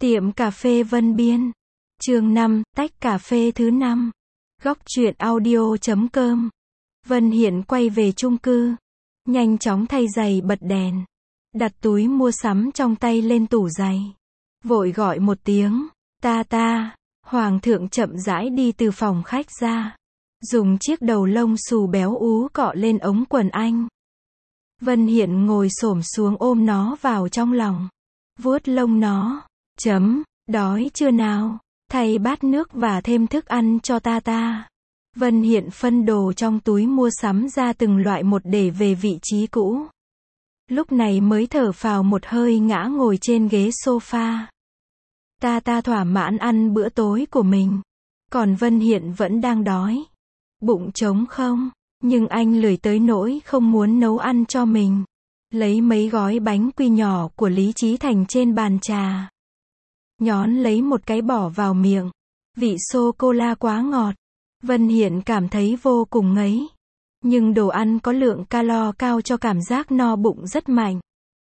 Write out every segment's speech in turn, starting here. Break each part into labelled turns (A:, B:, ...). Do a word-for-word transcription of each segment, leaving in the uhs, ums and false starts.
A: Tiệm cà phê Vân Biên. Chương năm, tách cà phê thứ năm. Góc truyện audio chấm com. Vân Hiện quay về chung cư. Nhanh chóng thay giày bật đèn. Đặt túi mua sắm trong tay lên tủ giày. Vội gọi một tiếng. Ta ta. Hoàng thượng chậm rãi đi từ phòng khách ra. Dùng chiếc đầu lông xù béo ú cọ lên ống quần anh. Vân Hiện ngồi xổm xuống ôm nó vào trong lòng. Vuốt lông nó. Chấm, đói chưa nào? Thay bát nước và thêm thức ăn cho ta ta. Vân Hiện phân đồ trong túi mua sắm ra từng loại một để về vị trí cũ. Lúc này mới thở phào một hơi ngã ngồi trên ghế sofa. Ta ta thỏa mãn ăn bữa tối của mình. Còn Vân Hiện vẫn đang đói. Bụng trống không, nhưng anh lười tới nỗi không muốn nấu ăn cho mình. Lấy mấy gói bánh quy nhỏ của Lý Chí Thành trên bàn trà. Nhón lấy một cái bỏ vào miệng. Vị sô-cô-la quá ngọt. Vân Hiện cảm thấy vô cùng ngấy. Nhưng đồ ăn có lượng calo cao cho cảm giác no bụng rất mạnh.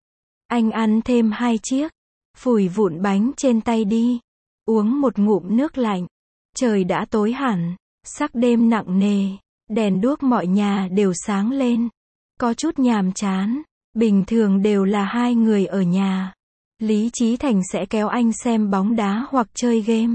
A: Anh ăn thêm hai chiếc. Phủi vụn bánh trên tay đi. Uống một ngụm nước lạnh. Trời đã tối hẳn. Sắc đêm nặng nề. Đèn đuốc mọi nhà đều sáng lên. Có chút nhàm chán. Bình thường đều là hai người ở nhà. Lý Chí Thành sẽ kéo anh xem bóng đá hoặc chơi game.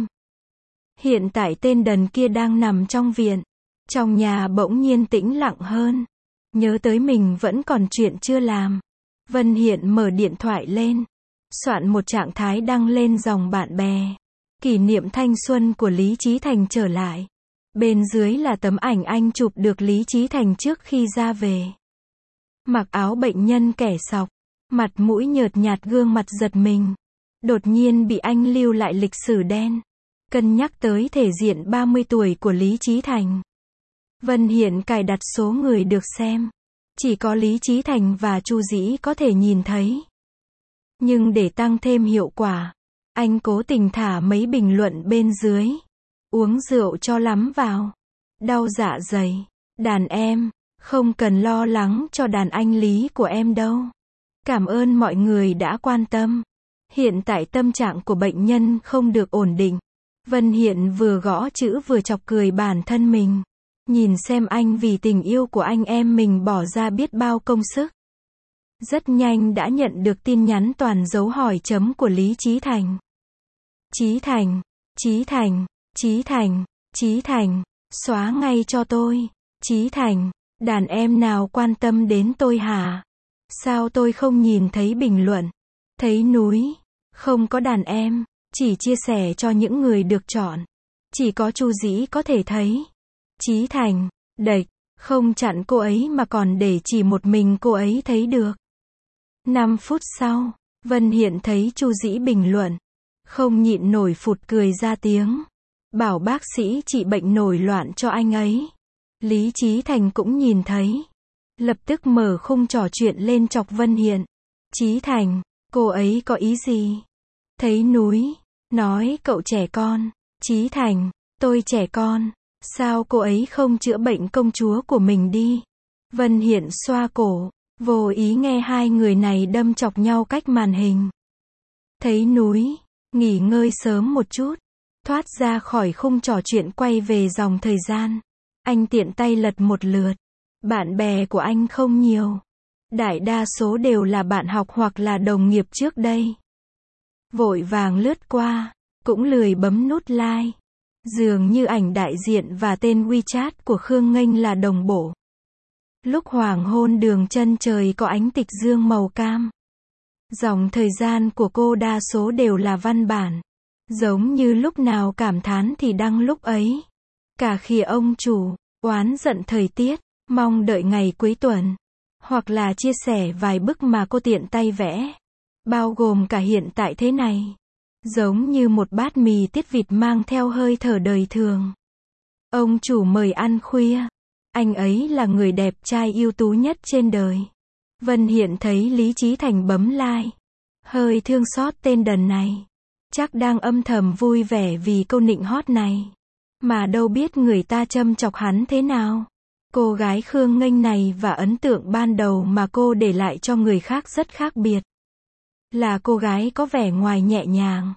A: Hiện tại tên đần kia đang nằm trong viện. Trong nhà bỗng nhiên tĩnh lặng hơn. Nhớ tới mình vẫn còn chuyện chưa làm. Vân Hiện mở điện thoại lên. Soạn một trạng thái đăng lên dòng bạn bè. Kỷ niệm thanh xuân của Lý Chí Thành trở lại. Bên dưới là tấm ảnh anh chụp được Lý Chí Thành trước khi ra về. Mặc áo bệnh nhân kẻ sọc. Mặt mũi nhợt nhạt, gương mặt giật mình. Đột nhiên bị anh lưu lại lịch sử đen. Cân nhắc tới thể diện ba mươi tuổi của Lý Chí Thành. Vân Hiện cài đặt số người được xem. Chỉ có Lý Chí Thành và Chu Dĩ có thể nhìn thấy. Nhưng để tăng thêm hiệu quả, anh cố tình thả mấy bình luận bên dưới. Uống rượu cho lắm vào. Đau dạ dày. Đàn em, không cần lo lắng cho đàn anh Lý của em đâu. Cảm ơn mọi người đã quan tâm. Hiện tại tâm trạng của bệnh nhân không được ổn định. Vân Hiện vừa gõ chữ vừa chọc cười bản thân mình. Nhìn xem anh vì tình yêu của anh em mình bỏ ra biết bao công sức. Rất nhanh đã nhận được tin nhắn toàn dấu hỏi chấm của Lý Chí Thành. Chí Thành, Chí Thành, Chí Thành, Chí Thành, xóa ngay cho tôi. Chí Thành, đàn em nào quan tâm đến tôi hả? Sao tôi không nhìn thấy bình luận? Thấy núi, không có đàn em, chỉ chia sẻ cho những người được chọn. Chỉ có Chu Dĩ có thể thấy. Chí Thành, đệch, không chặn cô ấy mà còn để chỉ một mình cô ấy thấy được. năm phút sau, Vân Hiện thấy Chu Dĩ bình luận. Không nhịn nổi phụt cười ra tiếng. Bảo bác sĩ trị bệnh nổi loạn cho anh ấy. Lý Chí Thành cũng nhìn thấy. Lập tức mở khung trò chuyện lên chọc Vân Hiện. Chí Thành, cô ấy có ý gì? Thấy núi, nói cậu trẻ con. Chí Thành, tôi trẻ con. Sao cô ấy không chữa bệnh công chúa của mình đi? Vân Hiện xoa cổ, vô ý nghe hai người này đâm chọc nhau cách màn hình. Thấy núi, nghỉ ngơi sớm một chút. Thoát ra khỏi khung trò chuyện quay về dòng thời gian. Anh tiện tay lật một lượt. Bạn bè của anh không nhiều. Đại đa số đều là bạn học hoặc là đồng nghiệp trước đây. Vội vàng lướt qua, cũng lười bấm nút like. Dường như ảnh đại diện và tên WeChat của Khương Nghênh là đồng bộ. Lúc hoàng hôn đường chân trời có ánh tịch dương màu cam. Dòng thời gian của cô đa số đều là văn bản. Giống như lúc nào cảm thán thì đăng lúc ấy. Cả khi ông chủ, oán giận thời tiết, mong đợi ngày cuối tuần. Hoặc là chia sẻ vài bức mà cô tiện tay vẽ. Bao gồm cả hiện tại thế này. Giống như một bát mì tiết vịt mang theo hơi thở đời thường. Ông chủ mời ăn khuya. Anh ấy là người đẹp trai ưu tú nhất trên đời. Vân Hiện thấy Lý Chí Thành bấm like. Hơi thương xót tên đần này. Chắc đang âm thầm vui vẻ vì câu nịnh hót này. Mà đâu biết người ta châm chọc hắn thế nào. Cô gái Khương Nghênh này và ấn tượng ban đầu mà cô để lại cho người khác rất khác biệt. Là cô gái có vẻ ngoài nhẹ nhàng,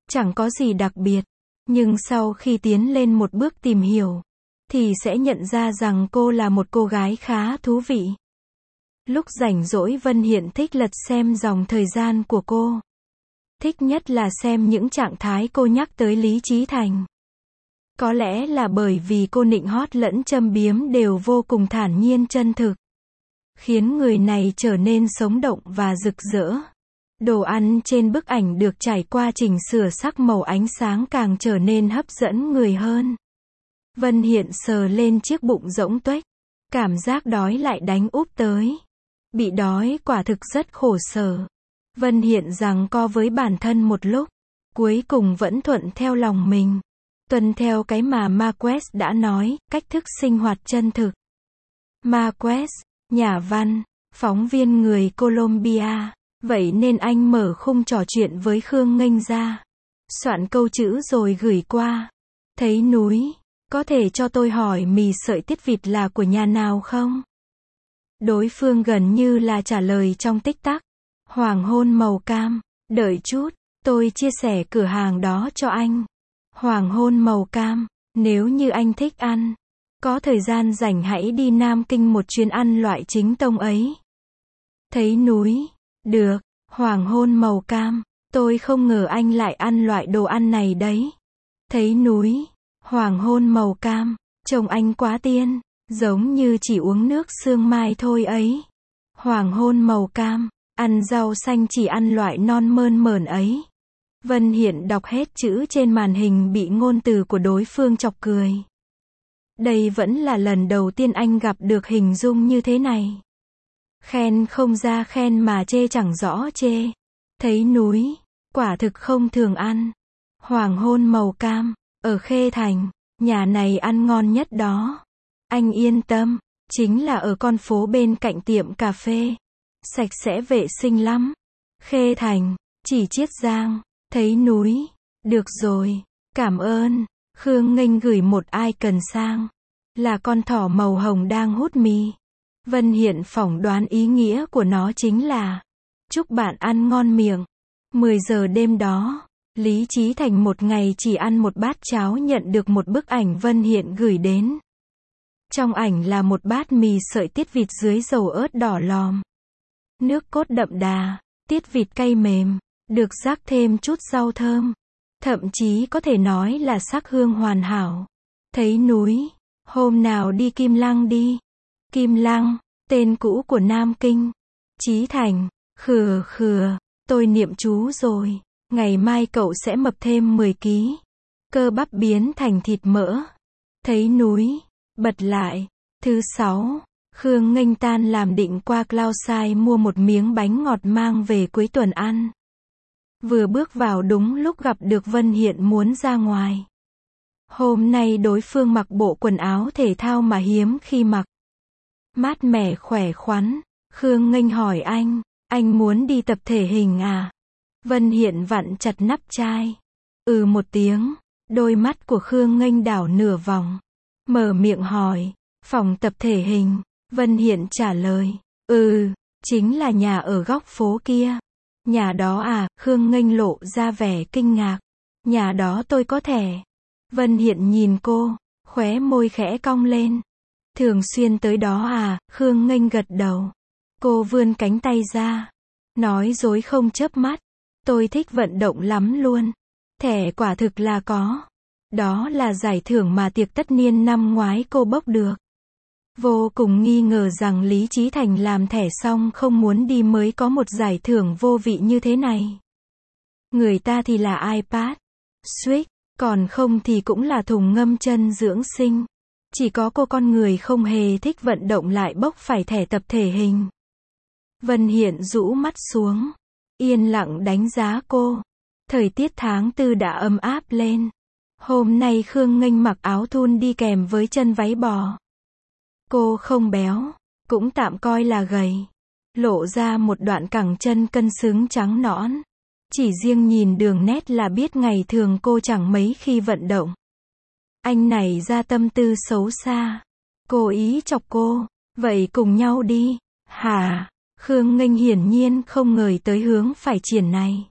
A: chẳng có gì đặc biệt. Nhưng sau khi tiến lên một bước tìm hiểu, thì sẽ nhận ra rằng cô là một cô gái khá thú vị. Lúc rảnh rỗi Vân Hiện thích lật xem dòng thời gian của cô. Thích nhất là xem những trạng thái cô nhắc tới Lý Chí Thành. Có lẽ là bởi vì cô nịnh hót lẫn châm biếm đều vô cùng thản nhiên chân thực, khiến người này trở nên sống động và rực rỡ. Đồ ăn trên bức ảnh được trải qua chỉnh sửa sắc màu ánh sáng càng trở nên hấp dẫn người hơn. Vân Hiện sờ lên chiếc bụng rỗng tuếch, cảm giác đói lại đánh úp tới. Bị đói quả thực rất khổ sở. Vân Hiện giằng co với bản thân một lúc, cuối cùng vẫn thuận theo lòng mình, tuân theo cái mà Marquez đã nói, cách thức sinh hoạt chân thực. Marquez, nhà văn, phóng viên người Colombia, vậy nên anh mở khung trò chuyện với Khương Nghênh ra, soạn câu chữ rồi gửi qua. Thấy núi, có thể cho tôi hỏi mì sợi tiết vịt là của nhà nào không? Đối phương gần như là trả lời trong tích tắc. Hoàng hôn màu cam, đợi chút, tôi chia sẻ cửa hàng đó cho anh. Hoàng hôn màu cam, nếu như anh thích ăn, có thời gian rảnh hãy đi Nam Kinh một chuyến ăn loại chính tông ấy. Thấy núi, được, hoàng hôn màu cam, tôi không ngờ anh lại ăn loại đồ ăn này đấy. Thấy núi, hoàng hôn màu cam, trông anh quá tiên, giống như chỉ uống nước sương mai thôi ấy. Hoàng hôn màu cam, ăn rau xanh chỉ ăn loại non mơn mởn ấy. Vân Hiện đọc hết chữ trên màn hình bị ngôn từ của đối phương chọc cười. Đây vẫn là lần đầu tiên anh gặp được hình dung như thế này. Khen không ra khen mà chê chẳng rõ chê. Thấy núi, quả thực không thường ăn. Hoàng hôn màu cam, ở Khê Thành, nhà này ăn ngon nhất đó. Anh yên tâm, chính là ở con phố bên cạnh tiệm cà phê. Sạch sẽ vệ sinh lắm. Khê Thành, chỉ Chiết Giang. Thấy núi, được rồi, cảm ơn. Khương Nghênh gửi một icon sang, là con thỏ màu hồng đang hút mì. Vân Hiện phỏng đoán ý nghĩa của nó chính là chúc bạn ăn ngon miệng. mười giờ đêm đó, Lý Chí Thành một ngày chỉ ăn một bát cháo nhận được một bức ảnh Vân Hiện gửi đến. Trong ảnh là một bát mì sợi tiết vịt dưới dầu ớt đỏ lòm. Nước cốt đậm đà, tiết vịt cay mềm, được rắc thêm chút rau thơm. Thậm chí có thể nói là sắc hương hoàn hảo. Thấy núi, hôm nào đi Kim Lăng đi. Kim Lăng, tên cũ của Nam Kinh. Chí Thành, khừa khừa, tôi niệm chú rồi. Ngày mai cậu sẽ mập thêm mười ki lô gam. Cơ bắp biến thành thịt mỡ. Thấy núi, bật lại. Thứ sáu, Khương Nghênh tan làm định qua Cloudside mua một miếng bánh ngọt mang về cuối tuần ăn. Vừa bước vào đúng lúc gặp được Vân Hiện muốn ra ngoài. Hôm nay đối phương mặc bộ quần áo thể thao mà hiếm khi mặc. Mát mẻ khỏe khoắn. Khương Nghênh hỏi anh, anh muốn đi tập thể hình à? Vân Hiện vặn chặt nắp chai. Ừ một tiếng, đôi mắt của Khương Nghênh đảo nửa vòng. Mở miệng hỏi, phòng tập thể hình. Vân Hiện trả lời, ừ, chính là nhà ở góc phố kia. Nhà đó à? Khương Nghênh lộ ra vẻ kinh ngạc. Nhà đó tôi có thẻ. Vân Hiện nhìn cô, khóe môi khẽ cong lên. Thường xuyên tới đó à? Khương Nghênh gật đầu. Cô vươn cánh tay ra, nói dối không chớp mắt. Tôi thích vận động lắm luôn. Thẻ quả thực là có. Đó là giải thưởng mà tiệc tất niên năm ngoái cô bốc được. Vô cùng nghi ngờ rằng Lý Chí Thành làm thẻ xong không muốn đi mới có một giải thưởng vô vị như thế này. Người ta thì là iPad, Switch, còn không thì cũng là thùng ngâm chân dưỡng sinh. Chỉ có cô con người không hề thích vận động lại bốc phải thẻ tập thể hình. Vân Hiện rũ mắt xuống, yên lặng đánh giá cô. Thời tiết tháng tư đã ấm áp lên. Hôm nay Khương Nghênh mặc áo thun đi kèm với chân váy bò. Cô không béo, cũng tạm coi là gầy. Lộ ra một đoạn cẳng chân cân xứng trắng nõn. Chỉ riêng nhìn đường nét là biết ngày thường cô chẳng mấy khi vận động. Anh này ra tâm tư xấu xa. Cố ý chọc cô. Vậy cùng nhau đi. Hả? Khương Nghênh hiển nhiên không ngờ tới hướng phải triển này.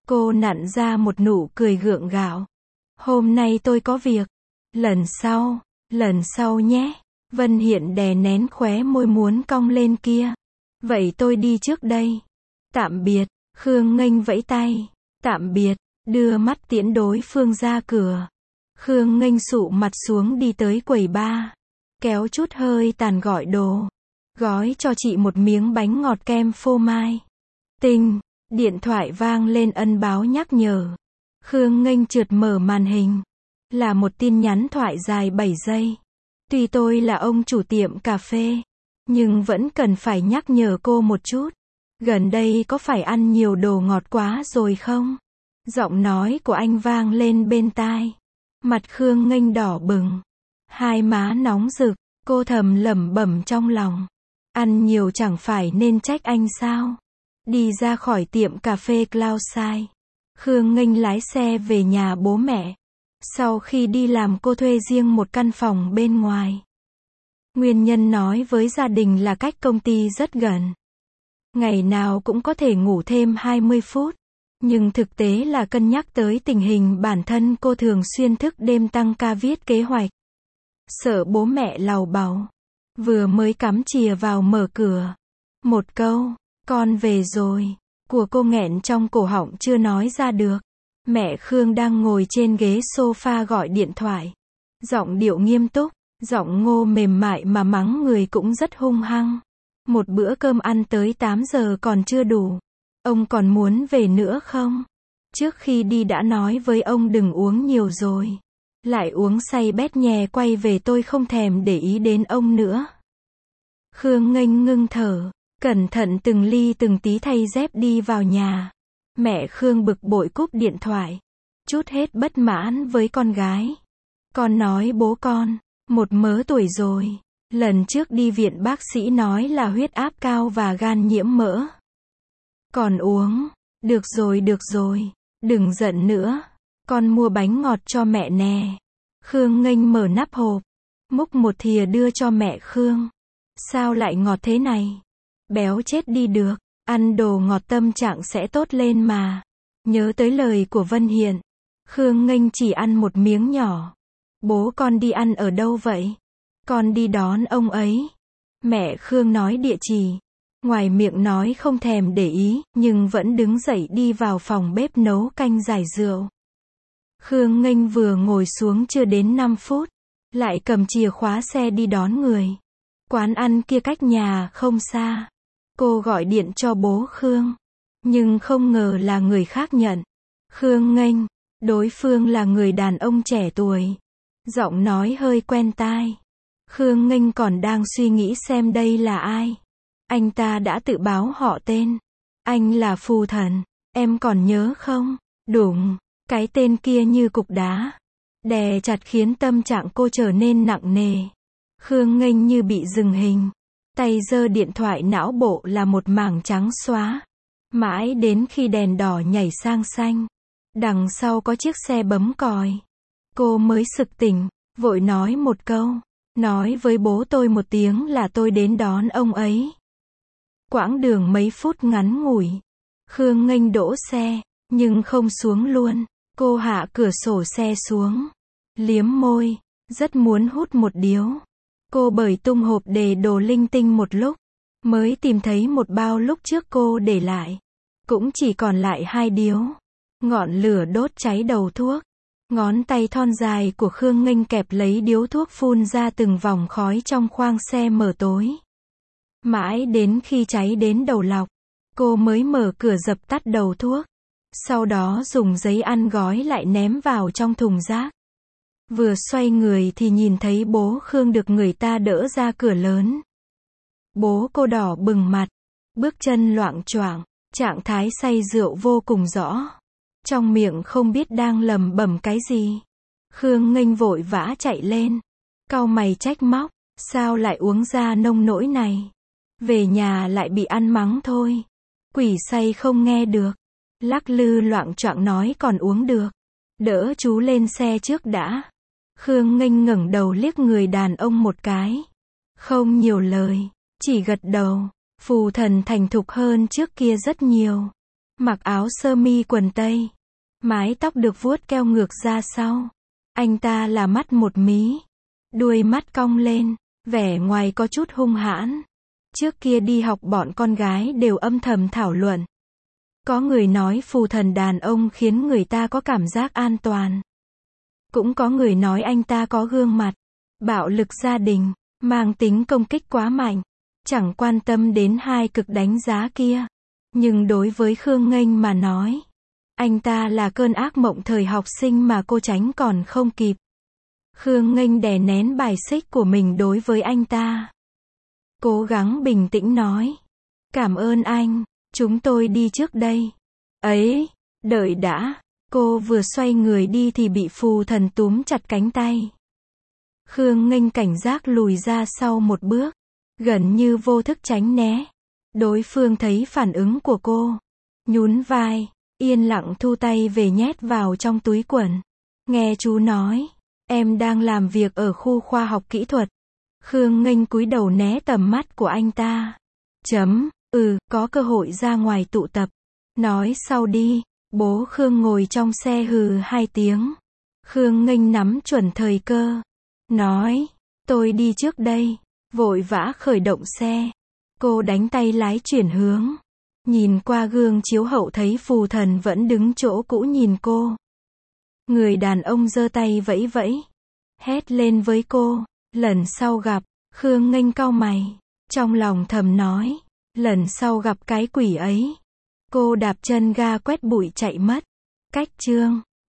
A: Cô nặn ra một nụ cười gượng gạo. Hôm nay tôi có việc. Lần sau, lần sau nhé. Vân Hiện đè nén khóe môi muốn cong lên kia. Vậy tôi đi trước đây. Tạm biệt. Khương Nghênh vẫy tay. Tạm biệt. Đưa mắt tiễn đối phương ra cửa. Khương Nghênh sụ mặt xuống đi tới quầy bar. Kéo chút hơi tàn gọi đồ. Gói cho chị một miếng bánh ngọt kem phô mai. Tinh. Điện thoại vang lên ân báo nhắc nhở. Khương Nghênh trượt mở màn hình. Là một tin nhắn thoại dài bảy giây. Tuy tôi là ông chủ tiệm cà phê, nhưng vẫn cần phải nhắc nhở cô một chút. Gần đây có phải ăn nhiều đồ ngọt quá rồi không? Giọng nói của anh vang lên bên tai. Mặt Khương Nghênh đỏ bừng. Hai má nóng rực, cô thầm lẩm bẩm trong lòng. Ăn nhiều chẳng phải nên trách anh sao? Đi ra khỏi tiệm cà phê Cloudside. Khương Nghênh lái xe về nhà bố mẹ. Sau khi đi làm cô thuê riêng một căn phòng bên ngoài. Nguyên nhân nói với gia đình là cách công ty rất gần. Ngày nào cũng có thể ngủ thêm hai mươi phút. Nhưng thực tế là cân nhắc tới tình hình bản thân cô thường xuyên thức đêm tăng ca viết kế hoạch. Sợ bố mẹ làu bàu. Vừa mới cắm chìa vào mở cửa. Một câu, con về rồi, của cô nghẹn trong cổ họng chưa nói ra được. Mẹ Khương đang ngồi trên ghế sofa gọi điện thoại. Giọng điệu nghiêm túc, giọng ngô mềm mại mà mắng người cũng rất hung hăng. Một bữa cơm ăn tới tám giờ còn chưa đủ. Ông còn muốn về nữa không? Trước khi đi đã nói với ông đừng uống nhiều rồi. Lại uống say bét nhè quay về tôi không thèm để ý đến ông nữa. Khương Nghênh ngưng thở, cẩn thận từng ly từng tí thay dép đi vào nhà. Mẹ Khương bực bội cúp điện thoại. Chút hết bất mãn với con gái. Con nói bố con, một mớ tuổi rồi. Lần trước đi viện bác sĩ nói là huyết áp cao và gan nhiễm mỡ. Còn uống. Được rồi được rồi. Đừng giận nữa. Con mua bánh ngọt cho mẹ nè. Khương Nghênh mở nắp hộp. Múc một thìa đưa cho mẹ Khương. Sao lại ngọt thế này? Béo chết đi được. Ăn đồ ngọt tâm trạng sẽ tốt lên mà. Nhớ tới lời của Vân Hiện. Khương Nghênh chỉ ăn một miếng nhỏ. Bố con đi ăn ở đâu vậy? Con đi đón ông ấy. Mẹ Khương nói địa chỉ. Ngoài miệng nói không thèm để ý, nhưng vẫn đứng dậy đi vào phòng bếp nấu canh giải rượu. Khương Nghênh vừa ngồi xuống chưa đến năm phút. Lại cầm chìa khóa xe đi đón người. Quán ăn kia cách nhà không xa. Cô gọi điện cho bố Khương. Nhưng không ngờ là người khác nhận. Khương Nghênh. Đối phương là người đàn ông trẻ tuổi. Giọng nói hơi quen tai. Khương Nghênh còn đang suy nghĩ xem đây là ai. Anh ta đã tự báo họ tên. Anh là Phù Thần. Em còn nhớ không? Đúng. Cái tên kia như cục đá. Đè chặt khiến tâm trạng cô trở nên nặng nề. Khương Nghênh như bị dừng hình. Tay giơ điện thoại não bộ là một mảng trắng xóa. Mãi đến khi đèn đỏ nhảy sang xanh. Đằng sau có chiếc xe bấm còi. Cô mới sực tỉnh, vội nói một câu. Nói với bố tôi một tiếng là tôi đến đón ông ấy. Quãng đường mấy phút ngắn ngủi. Khương Nghênh đỗ xe, nhưng không xuống luôn. Cô hạ cửa sổ xe xuống. Liếm môi, rất muốn hút một điếu. Cô bời tung hộp để đồ linh tinh một lúc. Mới tìm thấy một bao lúc trước cô để lại. Cũng chỉ còn lại hai điếu. Ngọn lửa đốt cháy đầu thuốc. Ngón tay thon dài của Khương Nghênh kẹp lấy điếu thuốc phun ra từng vòng khói trong khoang xe mở tối. Mãi đến khi cháy đến đầu lọc, cô mới mở cửa dập tắt đầu thuốc. Sau đó dùng giấy ăn gói lại ném vào trong thùng rác. Vừa xoay người thì nhìn thấy bố Khương được người ta đỡ ra cửa lớn. Bố cô đỏ bừng mặt, bước chân loạng choạng, trạng thái say rượu vô cùng rõ. Trong miệng không biết đang lẩm bẩm cái gì. Khương Nghênh vội vã chạy lên. Cau mày trách móc, sao lại uống ra nông nỗi này? Về nhà lại bị ăn mắng thôi. Quỷ say không nghe được. Lắc lư loạng choạng nói còn uống được. Đỡ chú lên xe trước đã. Khương Nghênh ngẩng đầu liếc người đàn ông một cái. Không nhiều lời, chỉ gật đầu. Phù Thần thành thục hơn trước kia rất nhiều. mặc áo sơ mi quần tây, mái tóc được vuốt keo ngược ra sau. Anh ta là mắt một mí, đuôi mắt cong lên, vẻ ngoài có chút hung hãn. Trước kia đi học bọn con gái đều âm thầm thảo luận. Có người nói phù thần đàn ông khiến người ta có cảm giác an toàn. Cũng có người nói anh ta có gương mặt bạo lực gia đình, mang tính công kích quá mạnh, chẳng quan tâm đến hai cực đánh giá kia. Nhưng đối với Khương Nghênh mà nói, anh ta là cơn ác mộng thời học sinh mà cô tránh còn không kịp. Khương Nghênh đè nén bài xích của mình đối với anh ta. Cố gắng bình tĩnh nói. Cảm ơn anh, chúng tôi đi trước đây. Ấy, đợi đã. Cô vừa xoay người đi thì bị phù thần túm chặt cánh tay. Khương Nghênh cảnh giác lùi ra sau một bước, gần như vô thức tránh né. Đối phương thấy phản ứng của cô, nhún vai, yên lặng thu tay về nhét vào trong túi quần. Nghe chú nói, em đang làm việc ở khu khoa học kỹ thuật. Khương Nghênh cúi đầu né tầm mắt của anh ta. Chấm, ừ, có cơ hội ra ngoài tụ tập. Nói sau đi. Bố Khương ngồi trong xe hừ hai tiếng. Khương Nghênh nắm chuẩn thời cơ. Nói, tôi đi trước đây. Vội vã khởi động xe. Cô đánh tay lái chuyển hướng. Nhìn qua gương chiếu hậu thấy phù thần vẫn đứng chỗ cũ nhìn cô. Người đàn ông giơ tay vẫy vẫy. Hét lên với cô. Lần sau gặp. Khương Nghênh cau mày. Trong lòng thầm nói. Lần sau gặp cái quỷ ấy. Cô đạp chân ga quét bụi chạy mất. Cách chương